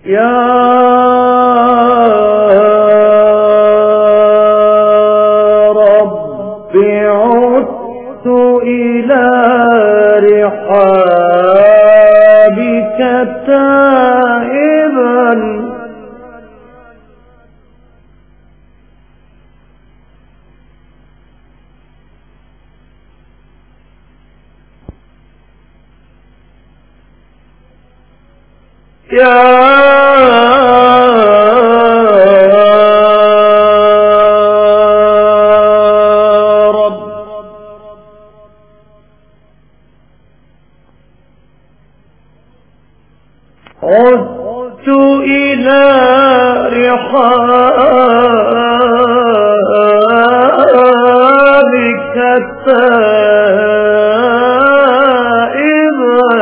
يا رب عدت إلى رحابك تائبا يا رب عدت إلى رحابك تائبا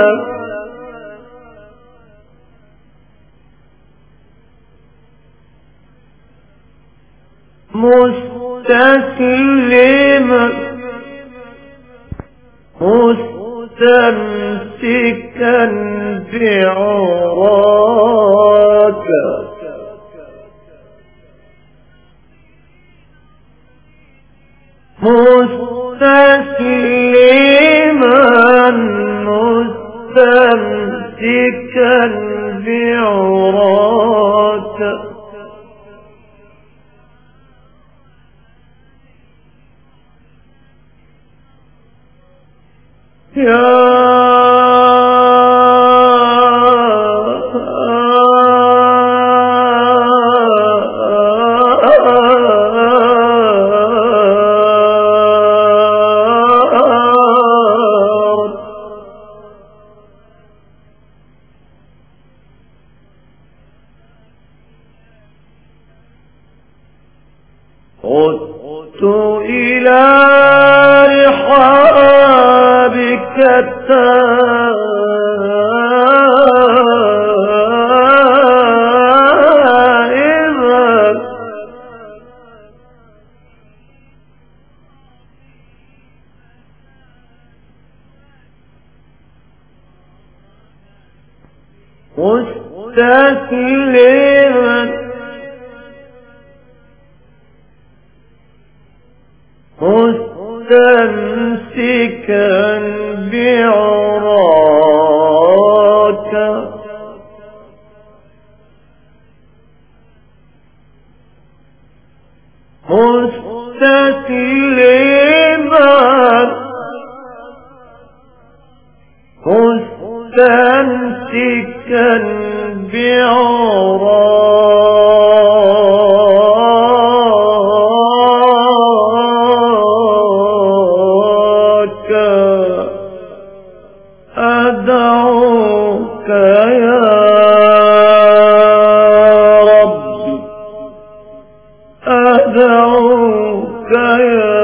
مستسلما مستمسكا بعراك مستسلما مستمسكا بعراك يا عدت إلى رحابك تائبا مستسلما مستمسكا بعراك مستسلما مستمسكا بعراك أدعوك يا ربي أدعوك يا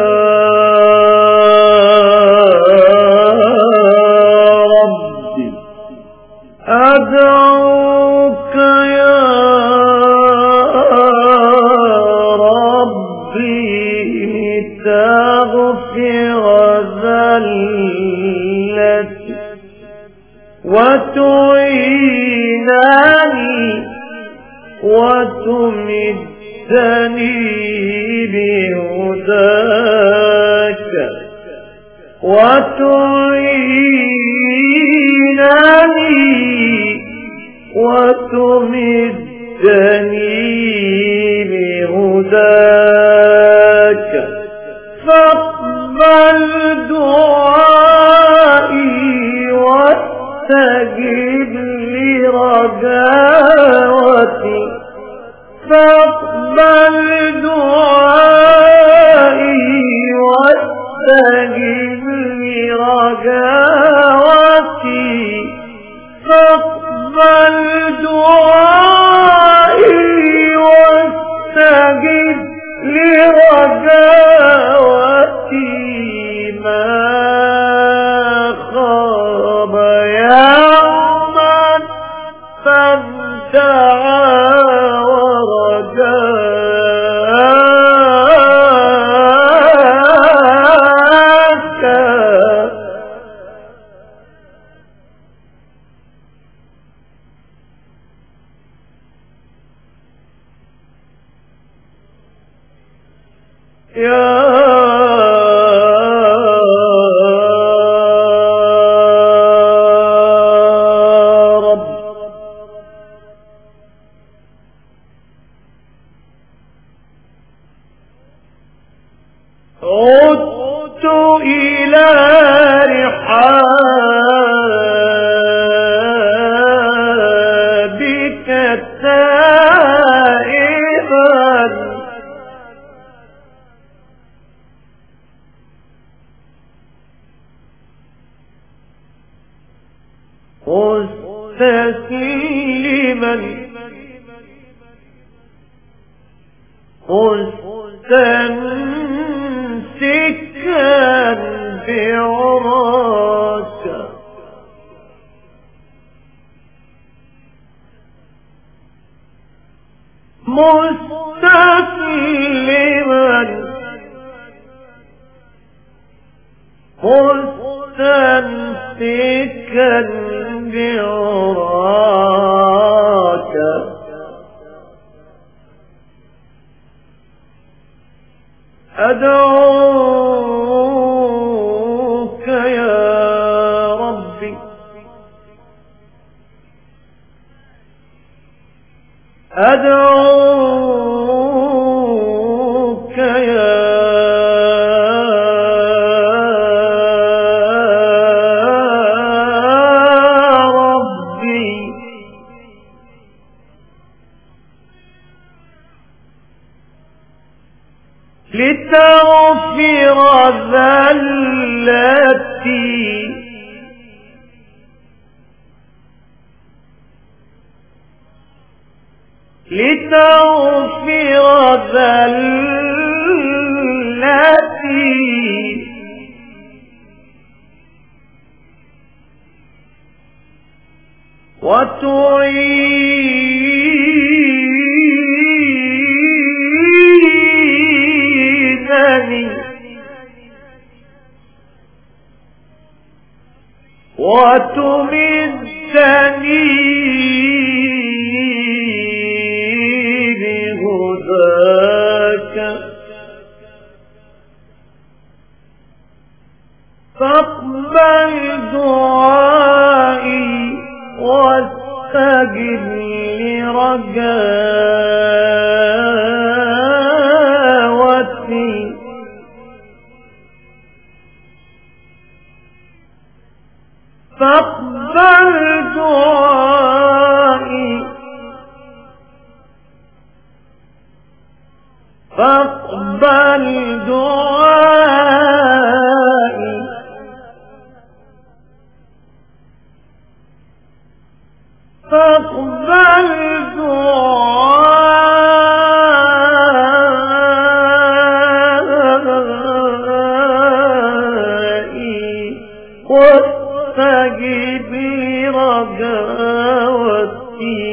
ربي أدعوك يا ربي تغفر ذلتي وتعينني وتمدني بهداك وتعينني وتمدني بهداك فاقبل دعائي واستجب لرجاوتي فاقبل دعائي واستجب لرجاوتي فاقبل دعائي واستجب لرجاوتي ما خاب يوما فادعى ورجاك عدت إلى رحابك تائبا مستسلما مستمسكا بعراك مستسلما مستمسكا بعراك أدعوك يا ربي أدعوك يا ربي لتغفر ذلتي لتغفر ذلتي وتعينني وتمدني بهداك فاقبل دعائي واستجب لرجاوتي فاقبل دعائي فاقبل دعائي فاقبل دعائي واستجب لرجاوتي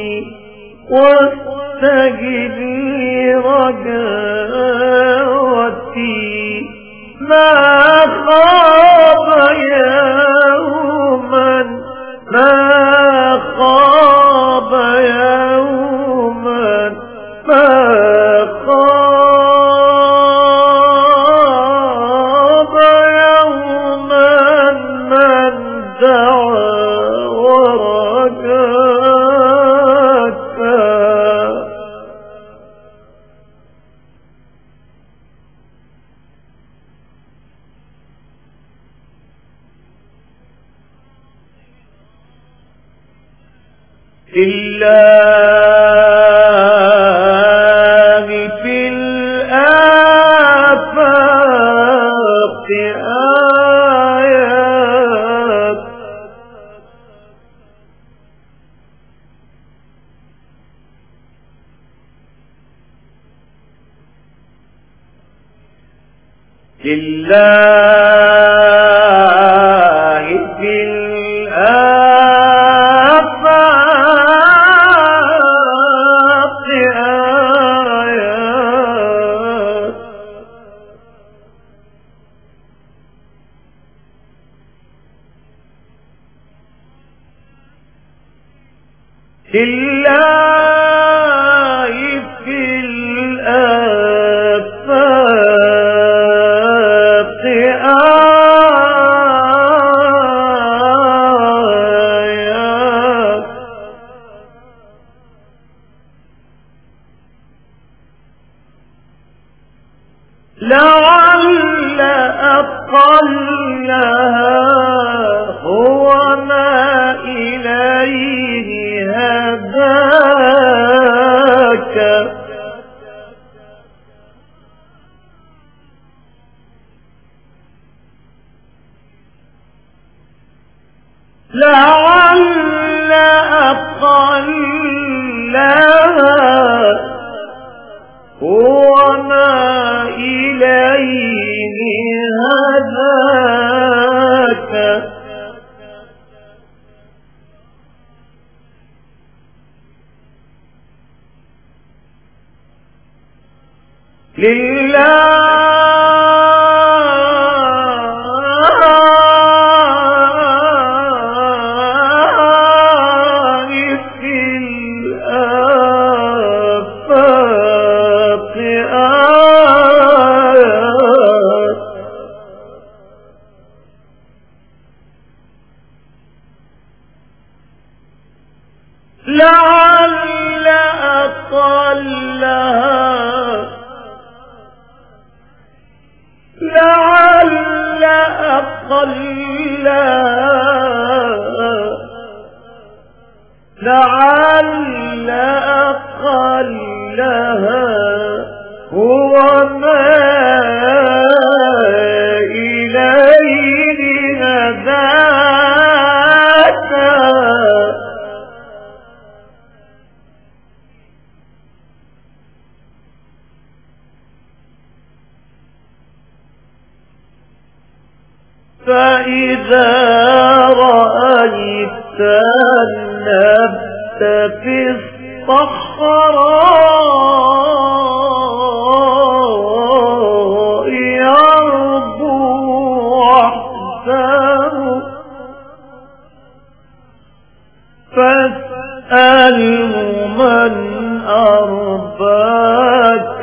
واستجب لرجاوتي ما خاب يوما ما خاب يوما ما خاب يوما من دعا ورجاك لله في الآفاق آيات لله في الآفاق آيات لله في الآفاق لعل أقلها هو ما إليه هداك فإذا رأيت النبت في الصحراء يربو وحده فاسأله من أرباك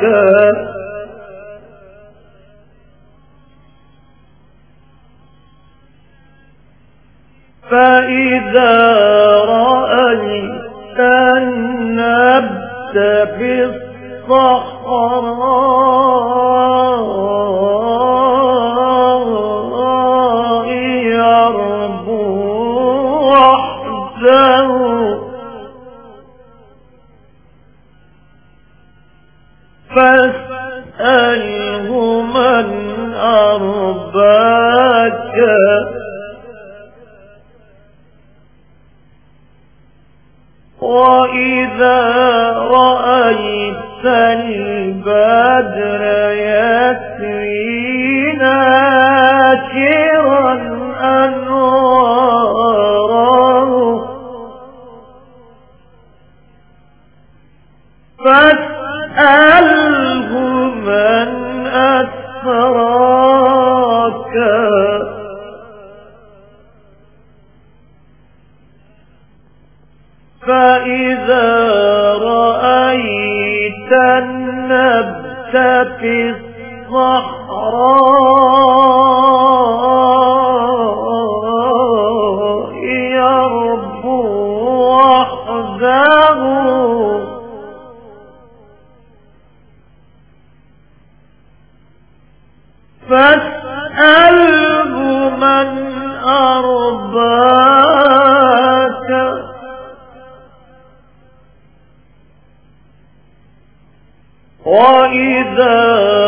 فإذا رأيت النبت في الصحراء يربو وحده فاسأله من أرباك وإذا رأيت البدر يسري ناشرا أنواره فاسأله من أسراك فإذا رأيت النبت في الصحراء يربو وحده فاسأله من أرباك وإذا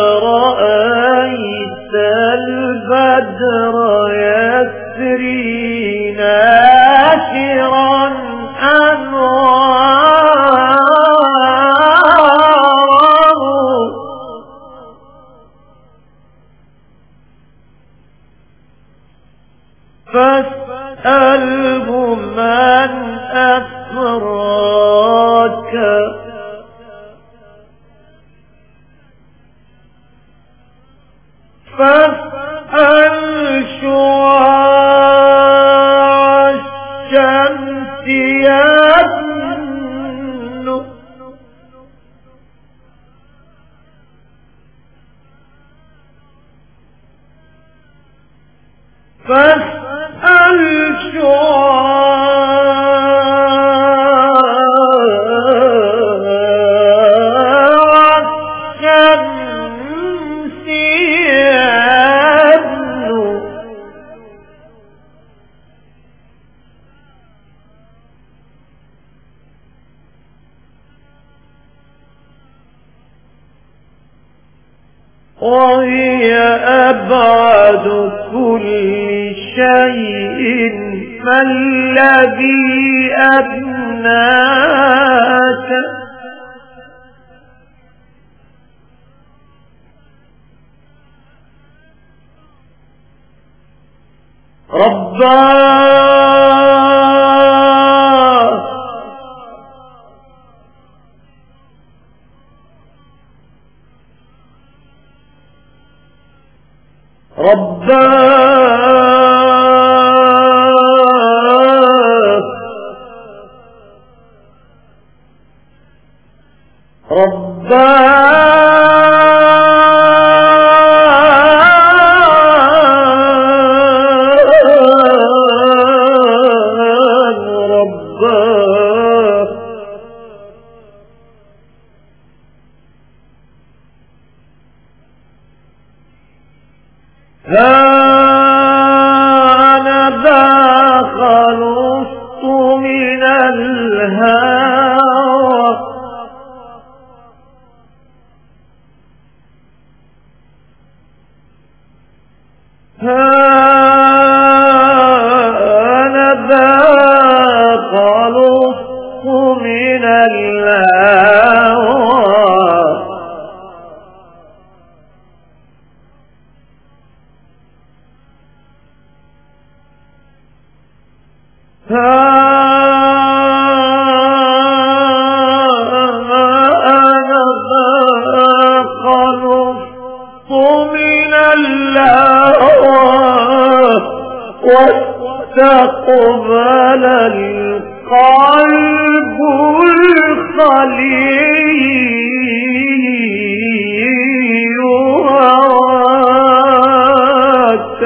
رأيت البدر يسري ناشرا أنواره فاسأله من أسراك فاسأل شعاع الشمس يدنو فاسأل شعاع الشمس يدنو وهي أبعد كل شيء ما الذي أدناك رباه واستقبل القلب الخلي هواك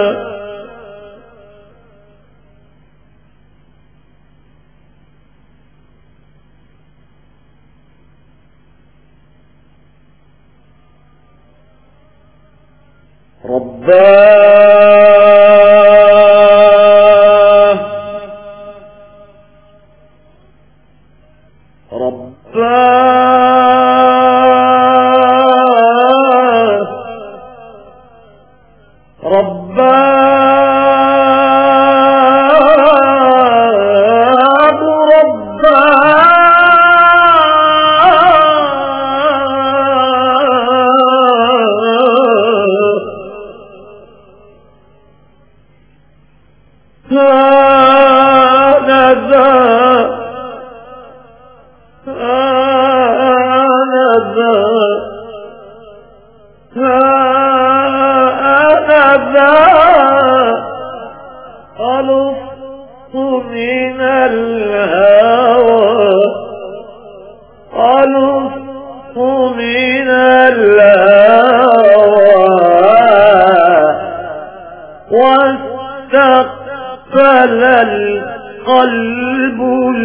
واستقبل القلب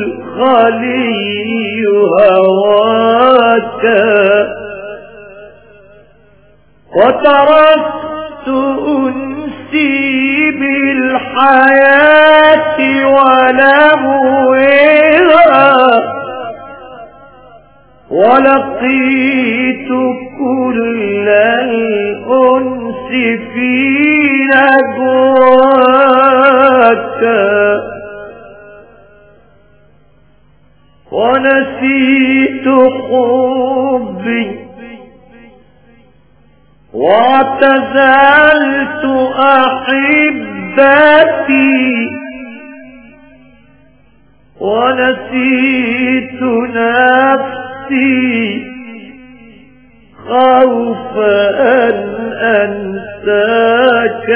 الخلي هواك وتركت أنسي بالحياة ولهوها ولقيت كل الأنس في نجواك ونسيت حبي واعتزلت أحبتي ونسيت نفسي خوف أن أنساك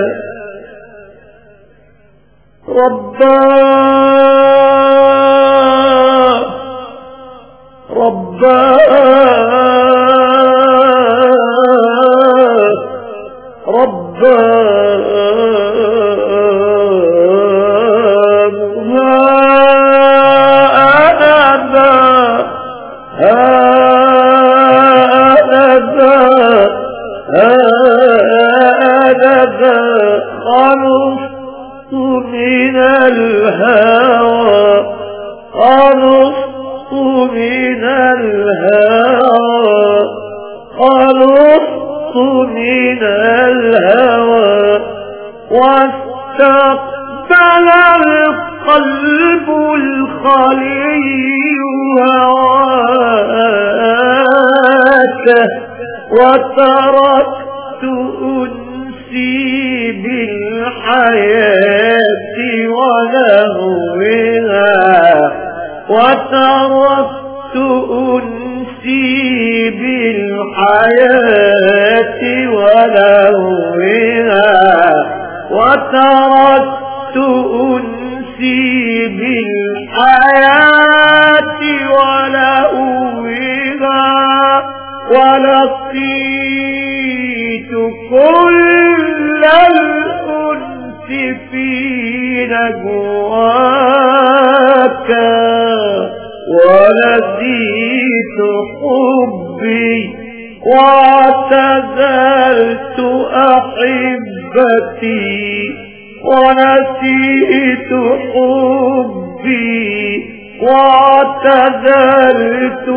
خلصت من الهوى خلصت من الهوى خلصت من الهوى واستقبل القلب الخلي هواك وتركت أنسي بالحياة ولهوها وتركت أنسي بالحياة ولهوها وتركت أنسي بالحياة ولهوها ولقيت كل الأنس في نجواك ونسيت حبي واعتزلت أحبتي ونسيت حبي واعتزلت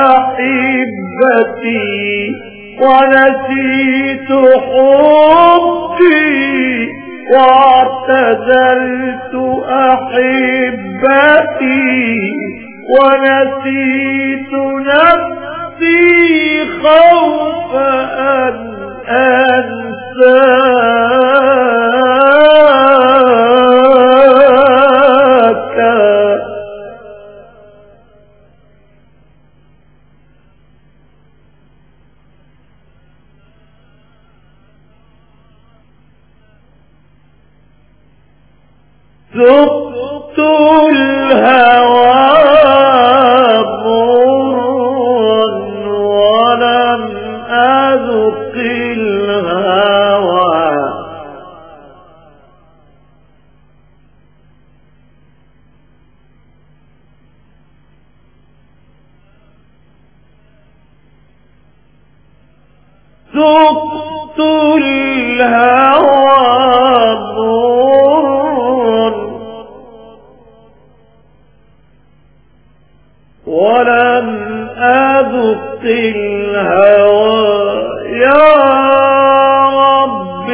أحبتي ونسيت حبي واعتزلت أحبتي ونسيت نفسي خوف أن أنساك ذقت الهوى مرا ولم أذق الهوى ذقت الهوى ولم أذق الهوى يا رب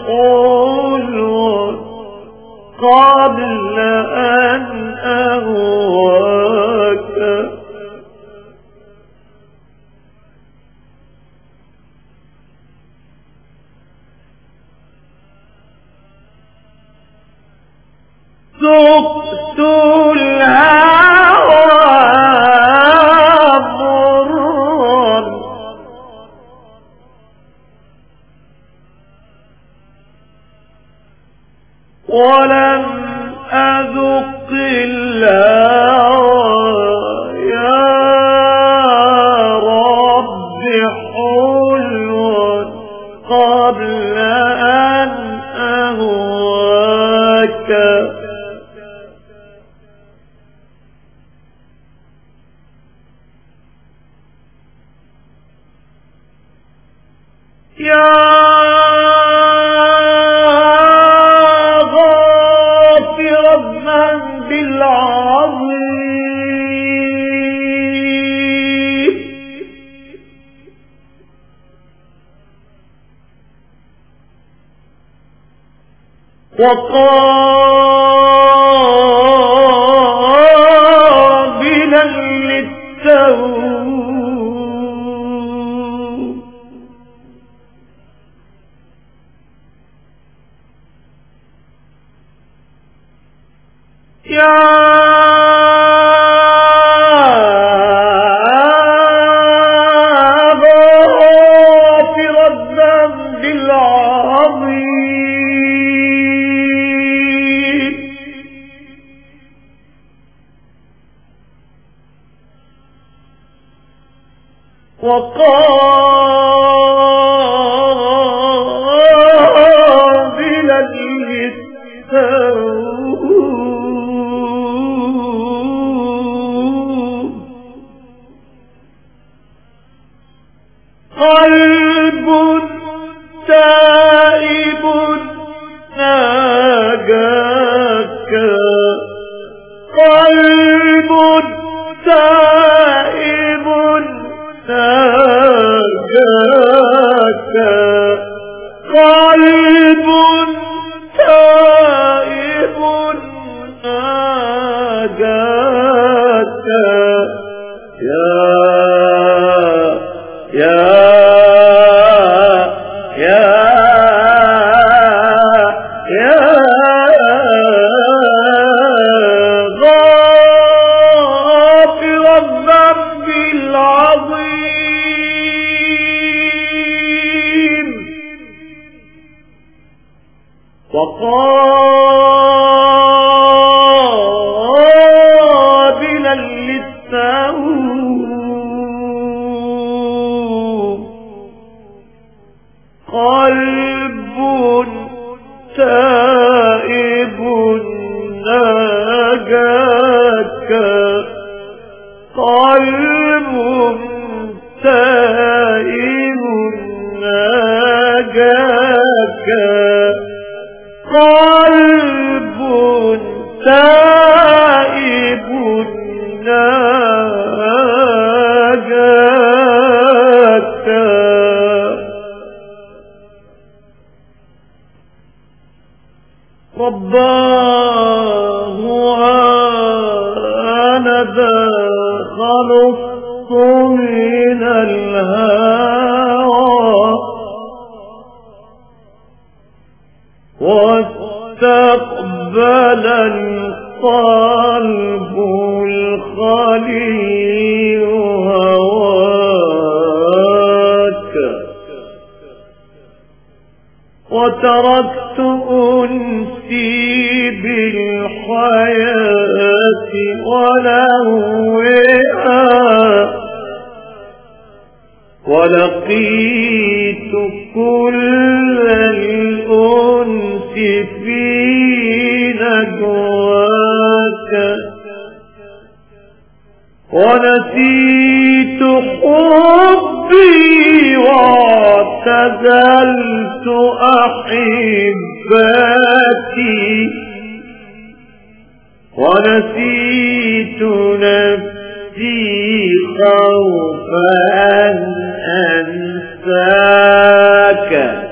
حلو قبل أن أهواك ذقت الهوى ولم أذق الهوى يا رب حلو قبل أن أهواك يا وقابلا للتوب يا غافر الذنب العظيم وقابلا للتوب قلب تائب ناجاك قلب تائب ناجاك قلب تائب ناجاك غافر الذنب العظيم قابلا للتوب قلب تائب ناجاك قلب تائب ناجاك قلب تائب ناجاك رباه أنا ذا خلصت من الهوى واستقبل القلب الخليل هواك وتركت أنسي بالحياة ولهوها ولقيت كل الأنس في نجواك ونسيت حبي واعتزلت أحباتي ونسيت نفسي خوفا أن أنساك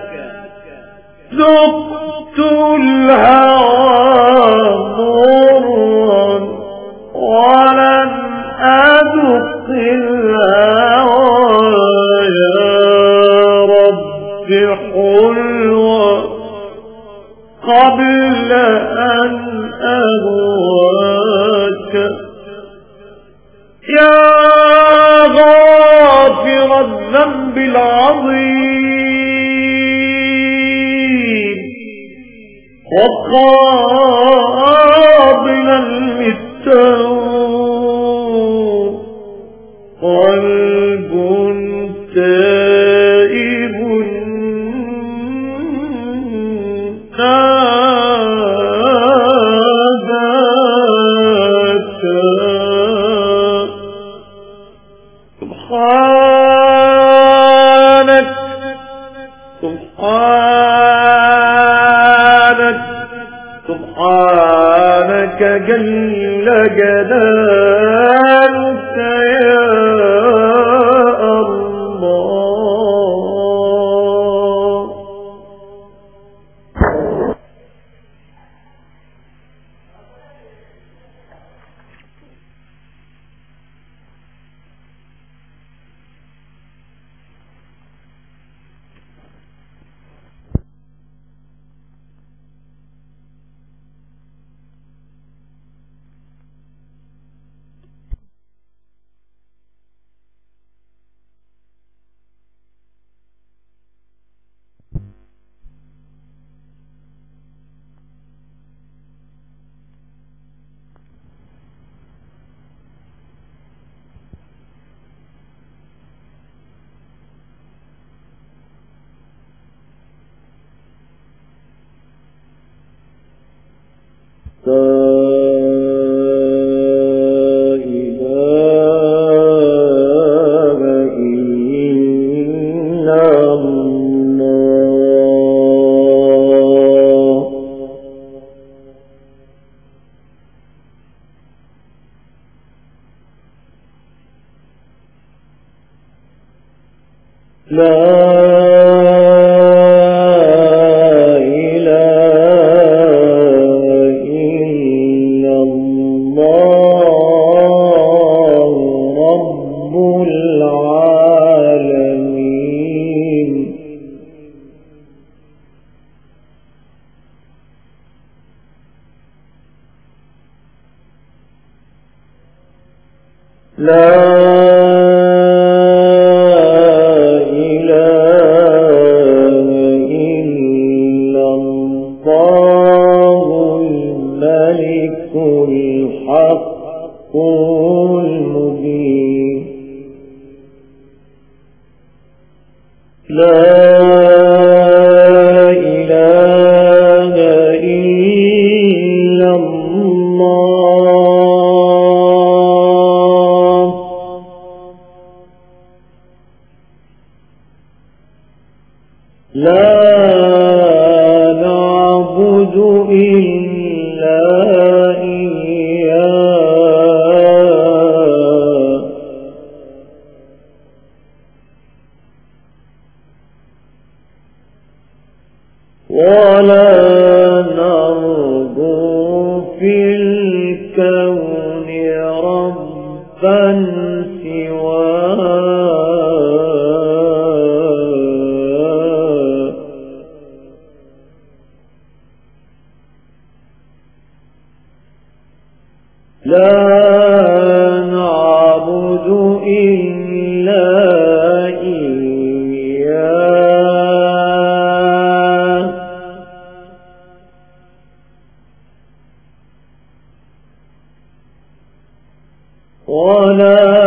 ذقت الهوى مرا ولن أذق الهوى يا رب حلوة قبل أن أهواك يا غافر الذنب العظيم وقابلا للتوب قلب تائب ناداك سبحانك سبحانك سبحانك جل جلالك يا الله لا المبين. لا إله إلا الله. لا نعبد إلا إياه. ولا نرجو في الكون ربا سواه. لا نعبد إلا إياه. ولا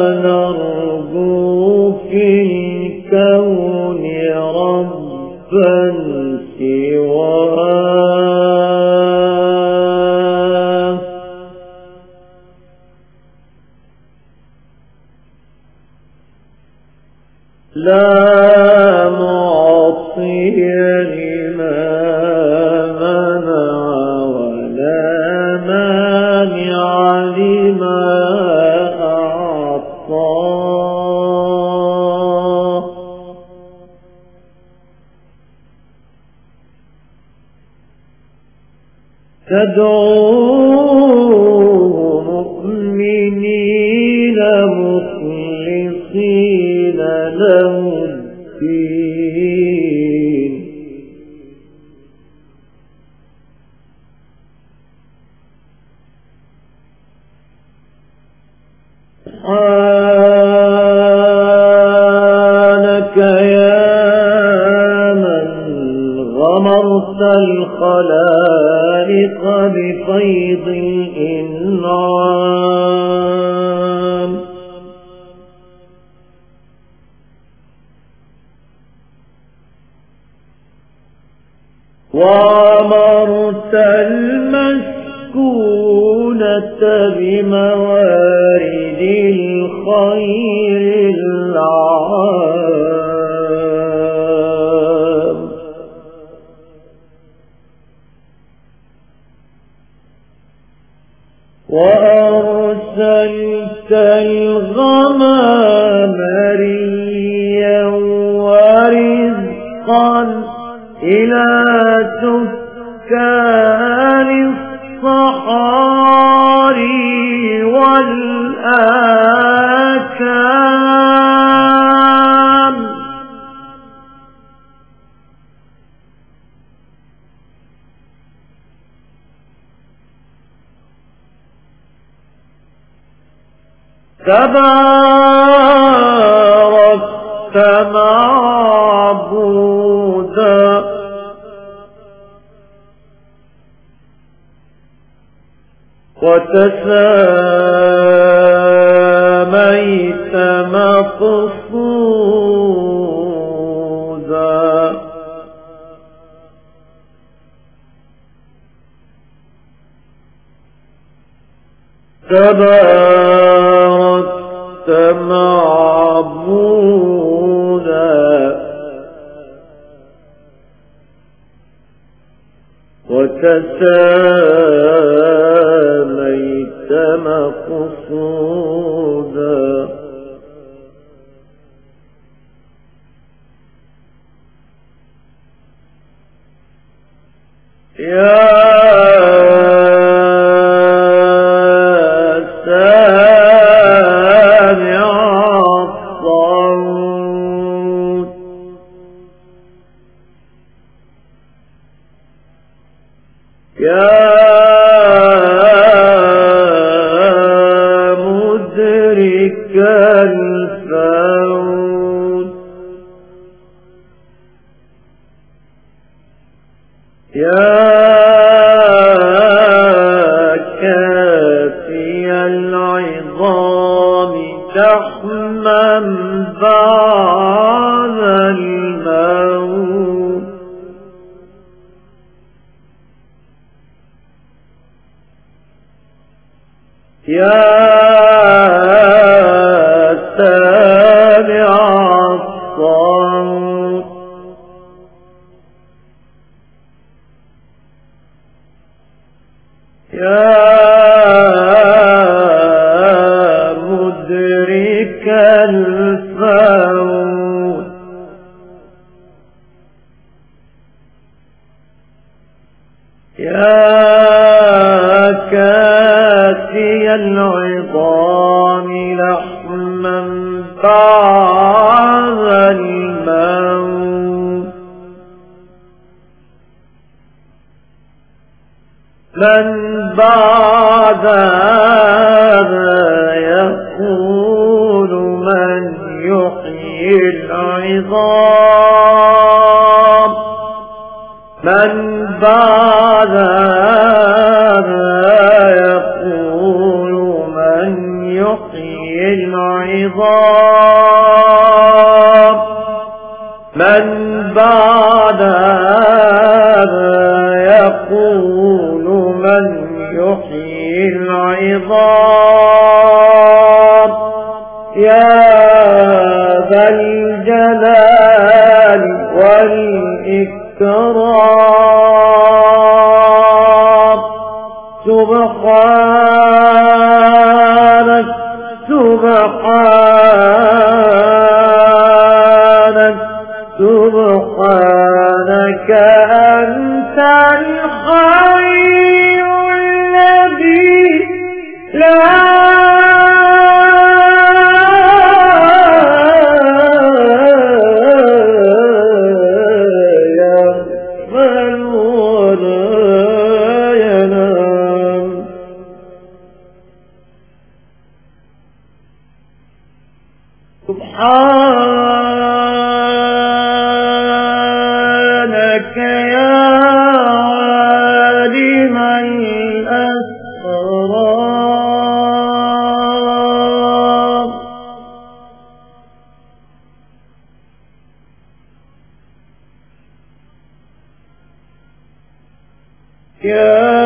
نرجو في الكون ربا سواه. لا معطي لما منع ولا مانع لما أعطى. تدعوه مؤمنين مخلصين له الدين. سبحانك يا من غمرت الخلائق بفيض الإنعام. وعمرت المسكونة بموارد الخير العام. وأرسلت الغمام ريا ورزقا إلى سكان الصحاري والآكام. تباركت معبودا وتساميت مقصودا. تباركت معبودا وتساميت مقصودا. يا سامع الصوت يا مدرك الفوت يا كافي العظيم العظام شحما بعد الموت يا سامع الصوت يا مدرك الفوت يا كافي العظام لحما بعد الموت من بعد هذا يقول من يحيي العظام من بعد هذا يقول من يحيي العظام من بعد هذا يقول من يحيي العظام يا ذا الجلال والإكرام سبحانك سبحانك سبحانك أنت الحي الذي لا يغفل ولا ينام سبحانك يا عالم الأسرار يا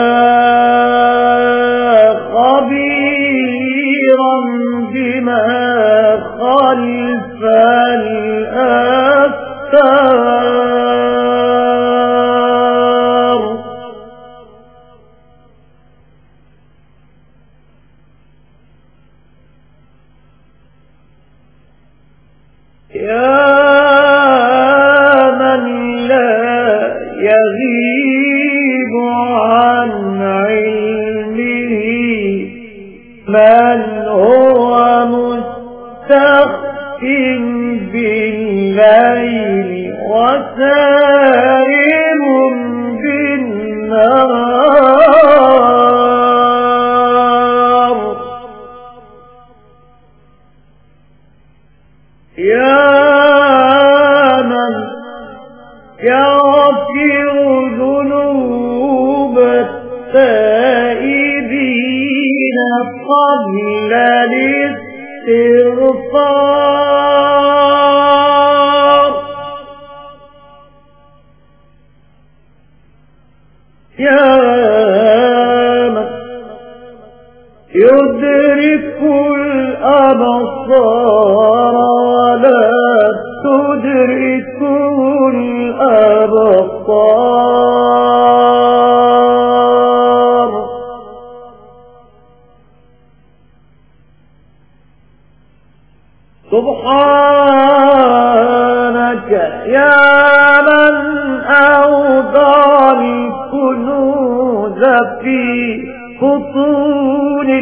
خبيرا بما خلف الأستار يا من لا يغيب عن علمه من هو مستخف بالليل وسائر بالنهار يا من يغفر ذنوب التائبين قبل الاستغفار يا من يدرك الأبصار ولا تدركه الأبصار سبحانك يا من أوضع الكنوز في بطون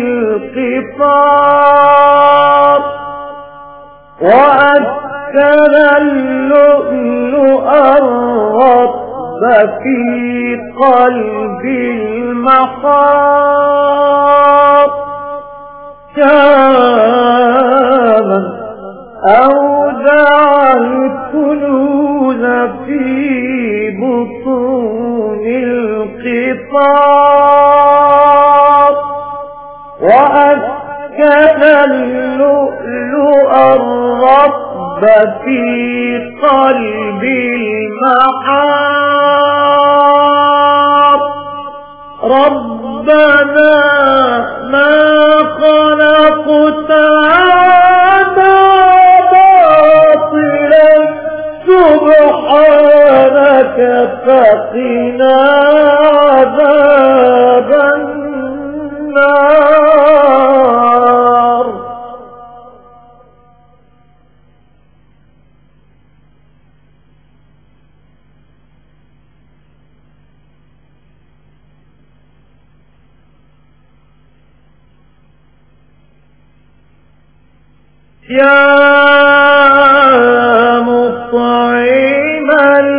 القفار وأسكن اللؤلؤ الرطب في قلب المحار يا من أودع الكنوز في بطون القفار وأسكن كان اللؤلؤ الرب في قلب المحار. ربنا ما خلقت هذا باطلا سبحانك فقنا عذاب النار. يا مطعم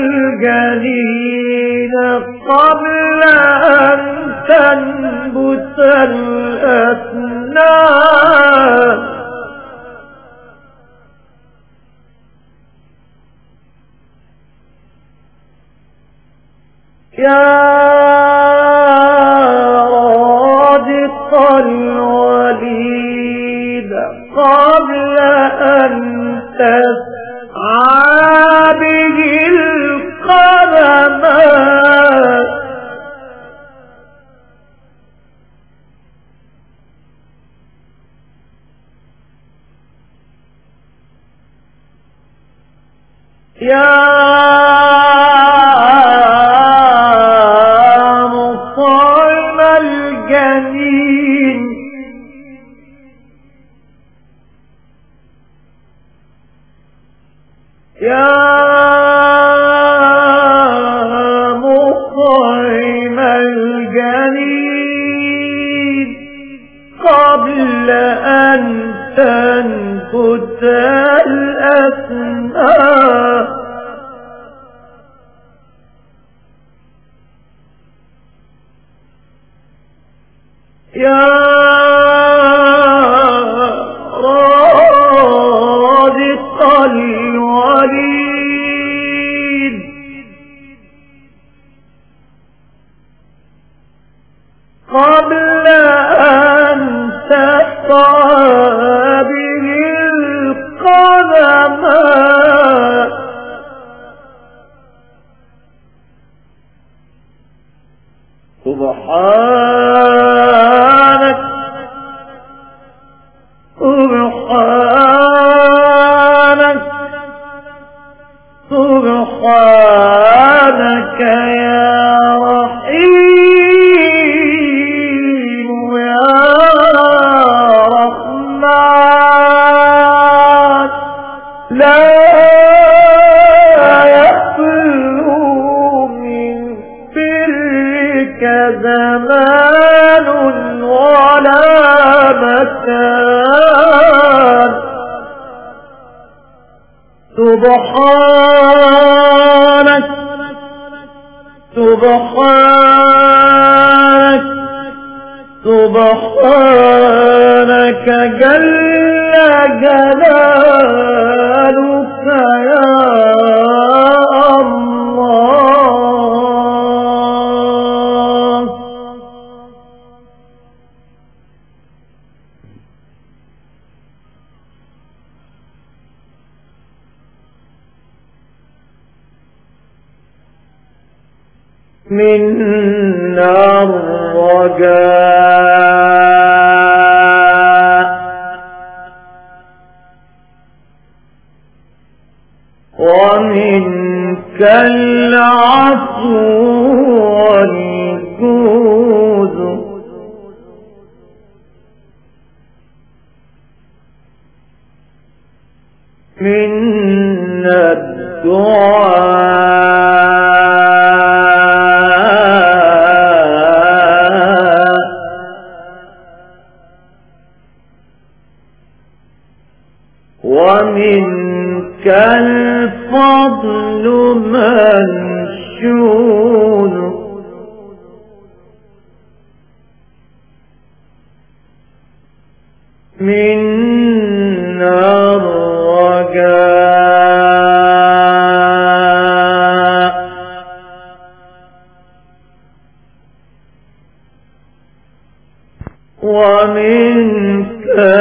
الجنين قبل أن تنبت الأسنان يا رادق الوليد قبل أن تسعى به القدمات يا مطعم الجنين يا مطعم الجنين قبل أن تنبت الأسنان يا رادق الوليد قبل أن تسعى به القدمات سبحانك سبحانك سبحانك يا رحيم يا رحمن لا يخلو من برك زمان ولا مكان سبحانك سبحانك سبحانك جل جلالك يا الله. منا الرجاء ومنك العفو والجود منا الدعاء ومنك الفضل منشود منا الرجاء ومنك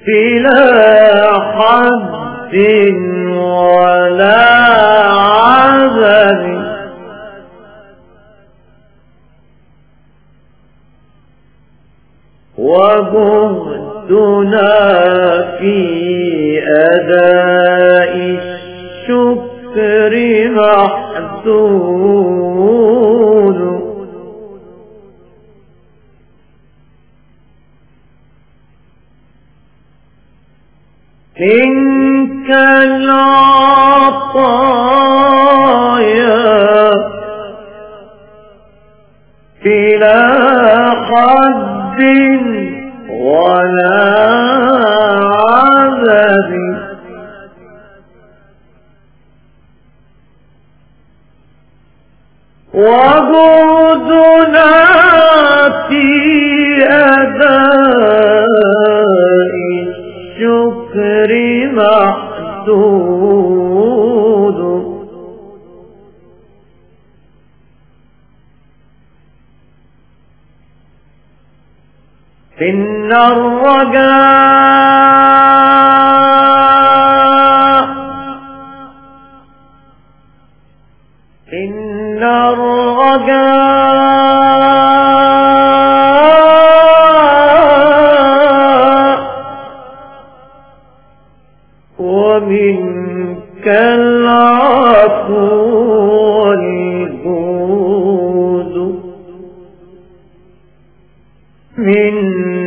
بلا حد ولا عدد وجهدنا في أداء الشكر محدود منك العطايا بلا حد ولا عدد وجودنا في أداء الشكر محدود إن الرجاء ومنك العفو والجود من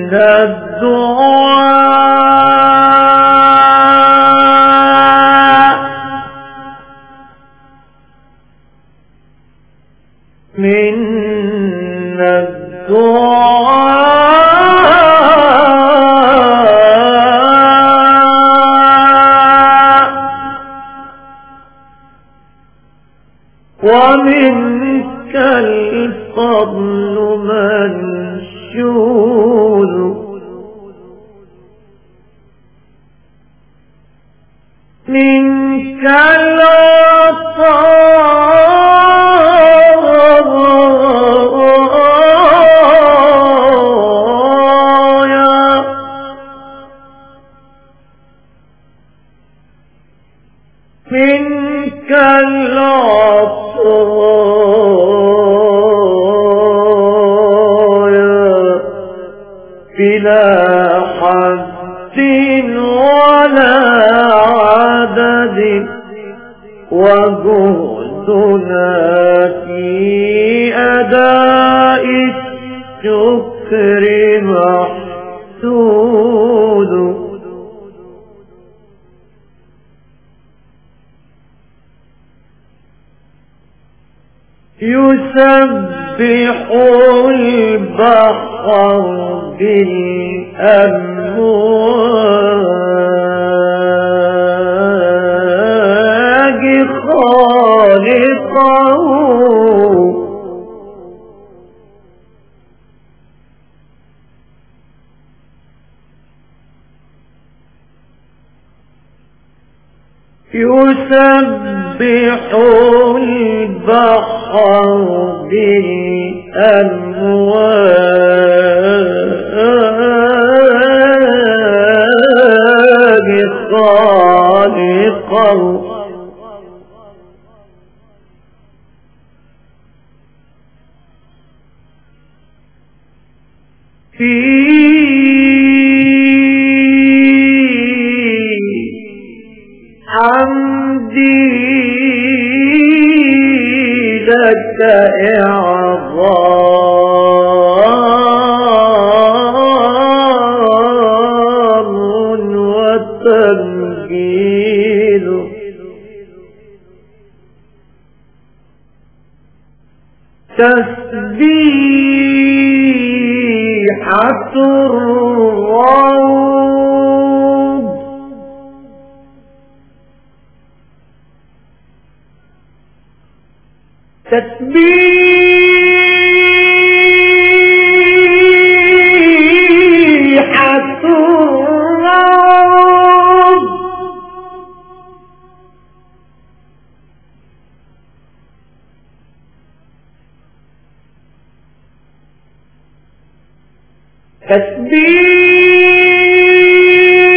الدعاء من الدعاء ومنك الفضل منشود منك العطايا منك العطايا بلا حد ولا عدد وجهدنا في أداء الشكر محدود يسبح البحر بالأمواج خالقه يسبح البحر بالأمواج خالقه في حمدي لك إعظام وتمجيد تسبيحة الروض تسبيحة الروض تسبيح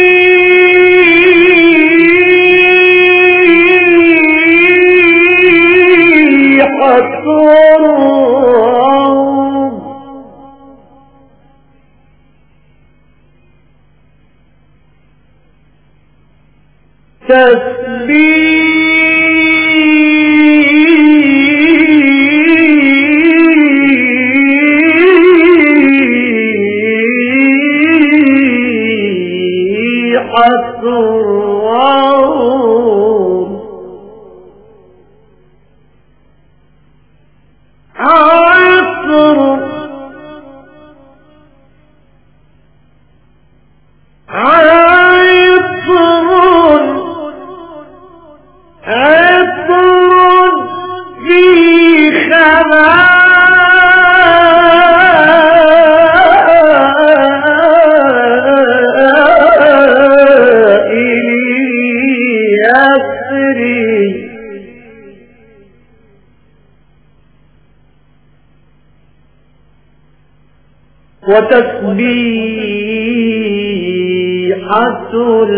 وتسبيحة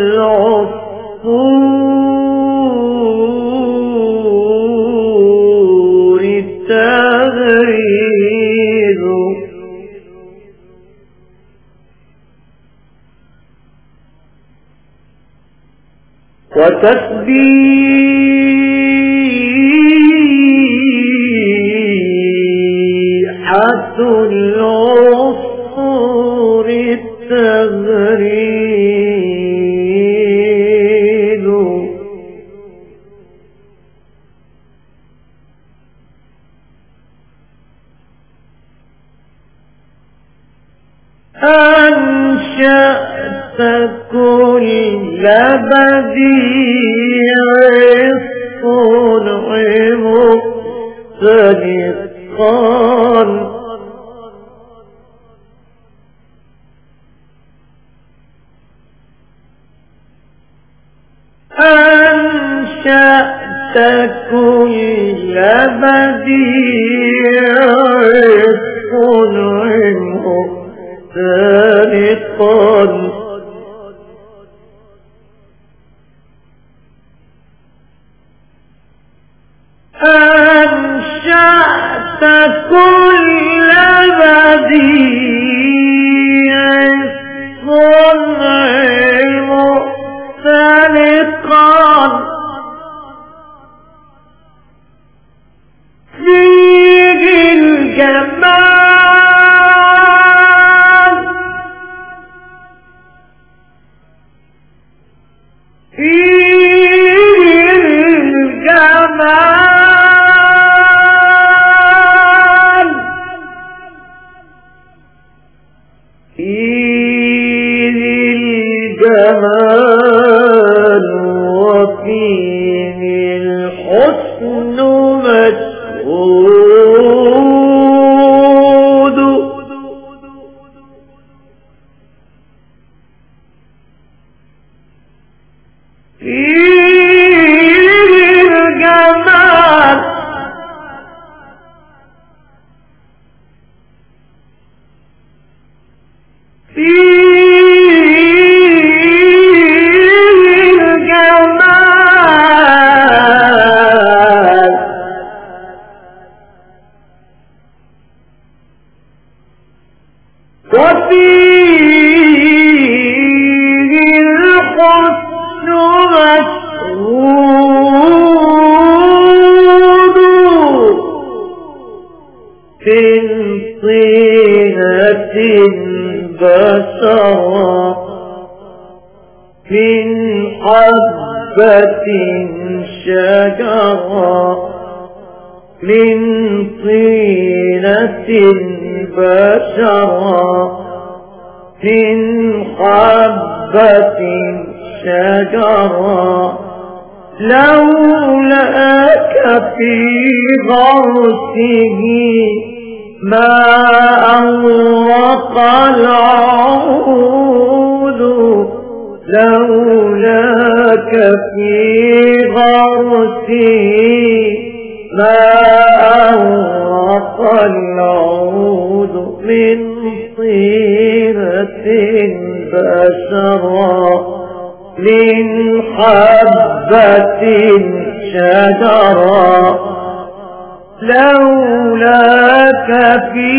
العصفور التغريد وتسبيحة العصفور التغريد أنشأت كل بديع الصنع مختلقا أنشأت كل بديع الصنع مختلقا أنشأت كل بديع الصنع مختلقا فيه الجمال فيه الجمال فيه الجمال وفيه الحسن مشهود فيه الجمال وفيه الحسن مشهود من طينة بشرا من حبة شجرا من طينة بشرا من حبة شجرا لولاك في غرسه ما أورق العود لولاك في غرسه ما أورق العود من طينة بشرا من حبة شجرا لولاك في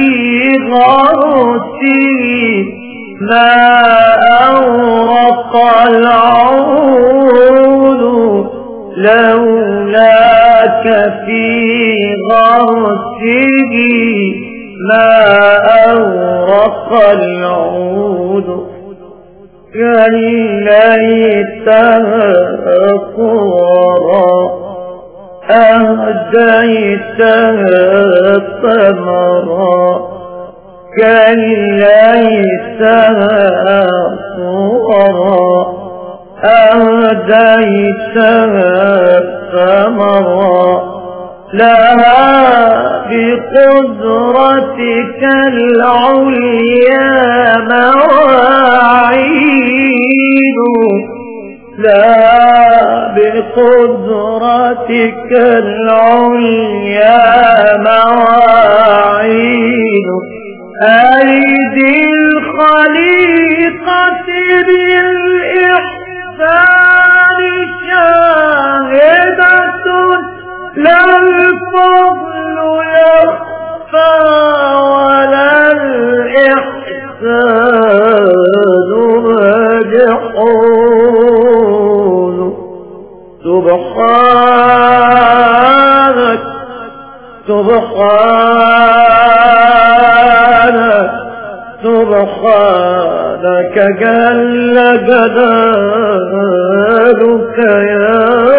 غرسي ما أورق العود لولاك في غرسه ما أورق العود يا ليتها قرى أهديتها ثمرا كي ليتها صورا أهديتها ثمرا لها بقدرتك العليا مواعيد لها بقدرتك العليا مواعيد أيدي الخليقة بالإحسان شاهدة لا الفضل يخفى ولا الإحسان مجحول سبحانك سبحانك سبحانك جل جلالك يا